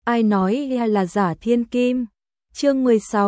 Ai nói là giả thiên kim? Chương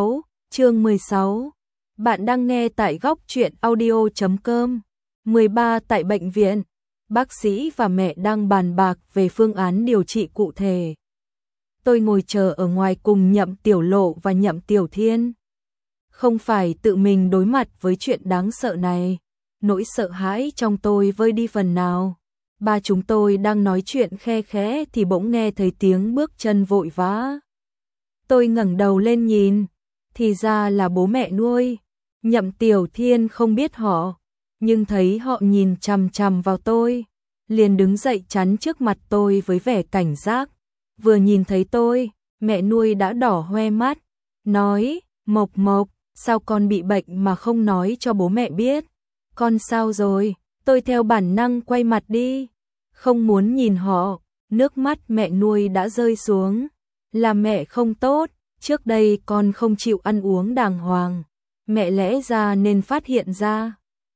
16. Bạn đang nghe tại góc truyện audio.com. 13 tại bệnh viện, bác sĩ và mẹ đang bàn bạc về phương án điều trị cụ thể. Tôi ngồi chờ ở ngoài cùng Nhậm Tiểu Lộ và Nhậm Tiểu Thiên. Không phải tự mình đối mặt với chuyện đáng sợ này, nỗi sợ hãi trong tôi vơi đi phần nào. Ba chúng tôi đang nói chuyện khe khẽ thì bỗng nghe thấy tiếng bước chân vội vã. Tôi ngẩng đầu lên nhìn, thì ra là bố mẹ nuôi. Nhậm Tiểu Thiên không biết họ, nhưng thấy họ nhìn chằm chằm vào tôi, liền đứng dậy chắn trước mặt tôi với vẻ cảnh giác. Vừa nhìn thấy tôi, mẹ nuôi đã đỏ hoe mắt, nói: "Mộc Mộc, sao con bị bệnh mà không nói cho bố mẹ biết? Con sao rồi?" Tôi theo bản năng quay mặt đi, không muốn nhìn họ, nước mắt mẹ nuôi đã rơi xuống. Là mẹ không tốt, trước đây con không chịu ăn uống đàng hoàng, mẹ lẽ ra nên phát hiện ra.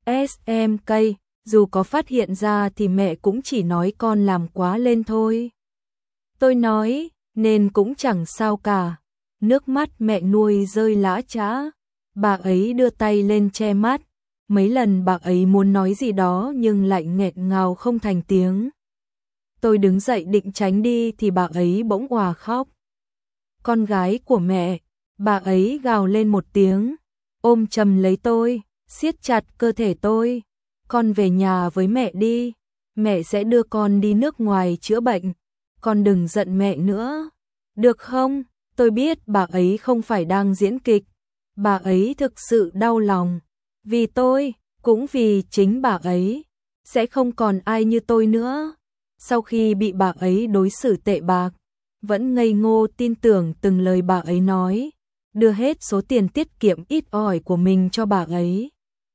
SMK, dù có phát hiện ra thì mẹ cũng chỉ nói con làm quá lên thôi. Tôi nói, nên cũng chẳng sao cả. Nước mắt mẹ nuôi rơi lã chã, bà ấy đưa tay lên che mắt. Mấy lần bà ấy muốn nói gì đó nhưng lại nghẹn ngào không thành tiếng. Tôi đứng dậy định tránh đi thì bà ấy bỗng òa khóc. "Con gái của mẹ!" Bà ấy gào lên một tiếng, ôm chầm lấy tôi, siết chặt cơ thể tôi. "Con về nhà với mẹ đi, mẹ sẽ đưa con đi nước ngoài chữa bệnh. Con đừng giận mẹ nữa, được không?" Tôi biết bà ấy không phải đang diễn kịch, bà ấy thực sự đau lòng. Vì tôi, cũng vì chính bà ấy, sẽ không còn ai như tôi nữa. Sau khi bị bà ấy đối xử tệ bạc, vẫn ngây ngô tin tưởng từng lời bà ấy nói, đưa hết số tiền tiết kiệm ít ỏi của mình cho bà ấy.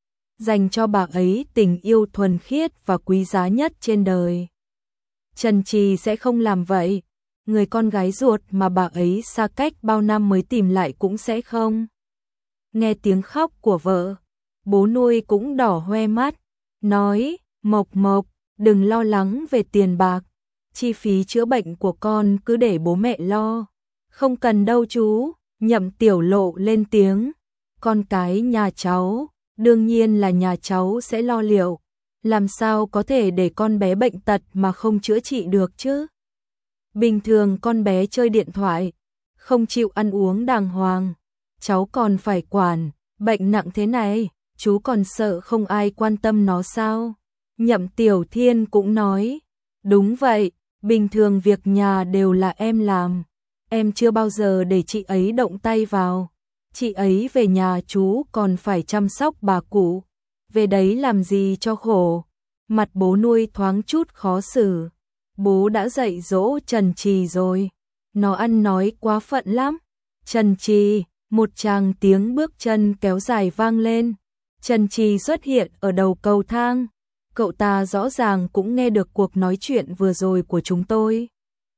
Dành cho bà ấy tình yêu thuần khiết và quý giá nhất trên đời. Trần Trì sẽ không làm vậy, người con gái ruột mà bà ấy xa cách bao năm mới tìm lại cũng sẽ không. Nghe tiếng khóc của vợ, bố nuôi cũng đỏ hoe mắt, nói: "Mộc Mộc, đừng lo lắng về tiền bạc, chi phí chữa bệnh của con cứ để bố mẹ lo." "Không cần đâu chú." Nhậm Tiểu Lộ lên tiếng, "Con cái nhà cháu, đương nhiên là nhà cháu sẽ lo liệu, làm sao có thể để con bé bệnh tật mà không chữa trị được chứ? Bình thường con bé chơi điện thoại, không chịu ăn uống đàng hoàng, cháu còn phải quản, bệnh nặng thế này, chú còn sợ không ai quan tâm nó sao?" Nhậm Tiểu Thiên cũng nói, "Đúng vậy, bình thường việc nhà đều là em làm, em chưa bao giờ để chị ấy động tay vào. Chị ấy về nhà chú còn phải chăm sóc bà cụ, về đấy làm gì cho khổ." Mặt bố nuôi thoáng chút khó xử. Bố đã dạy dỗ Trần Trì rồi, nó ăn nói quá phận lắm. "Trần Trì!" Một tràng tiếng bước chân kéo dài vang lên. Trần Trì xuất hiện ở đầu cầu thang. Cậu ta rõ ràng cũng nghe được cuộc nói chuyện vừa rồi của chúng tôi.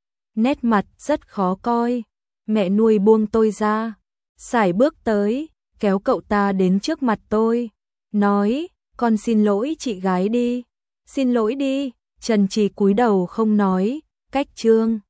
Nét mặt rất khó coi. Mẹ nuôi buông tôi ra, sải bước tới, kéo cậu ta đến trước mặt tôi, nói: "Con xin lỗi chị gái đi." "Xin lỗi đi." Trần Trì cúi đầu không nói, cách chương.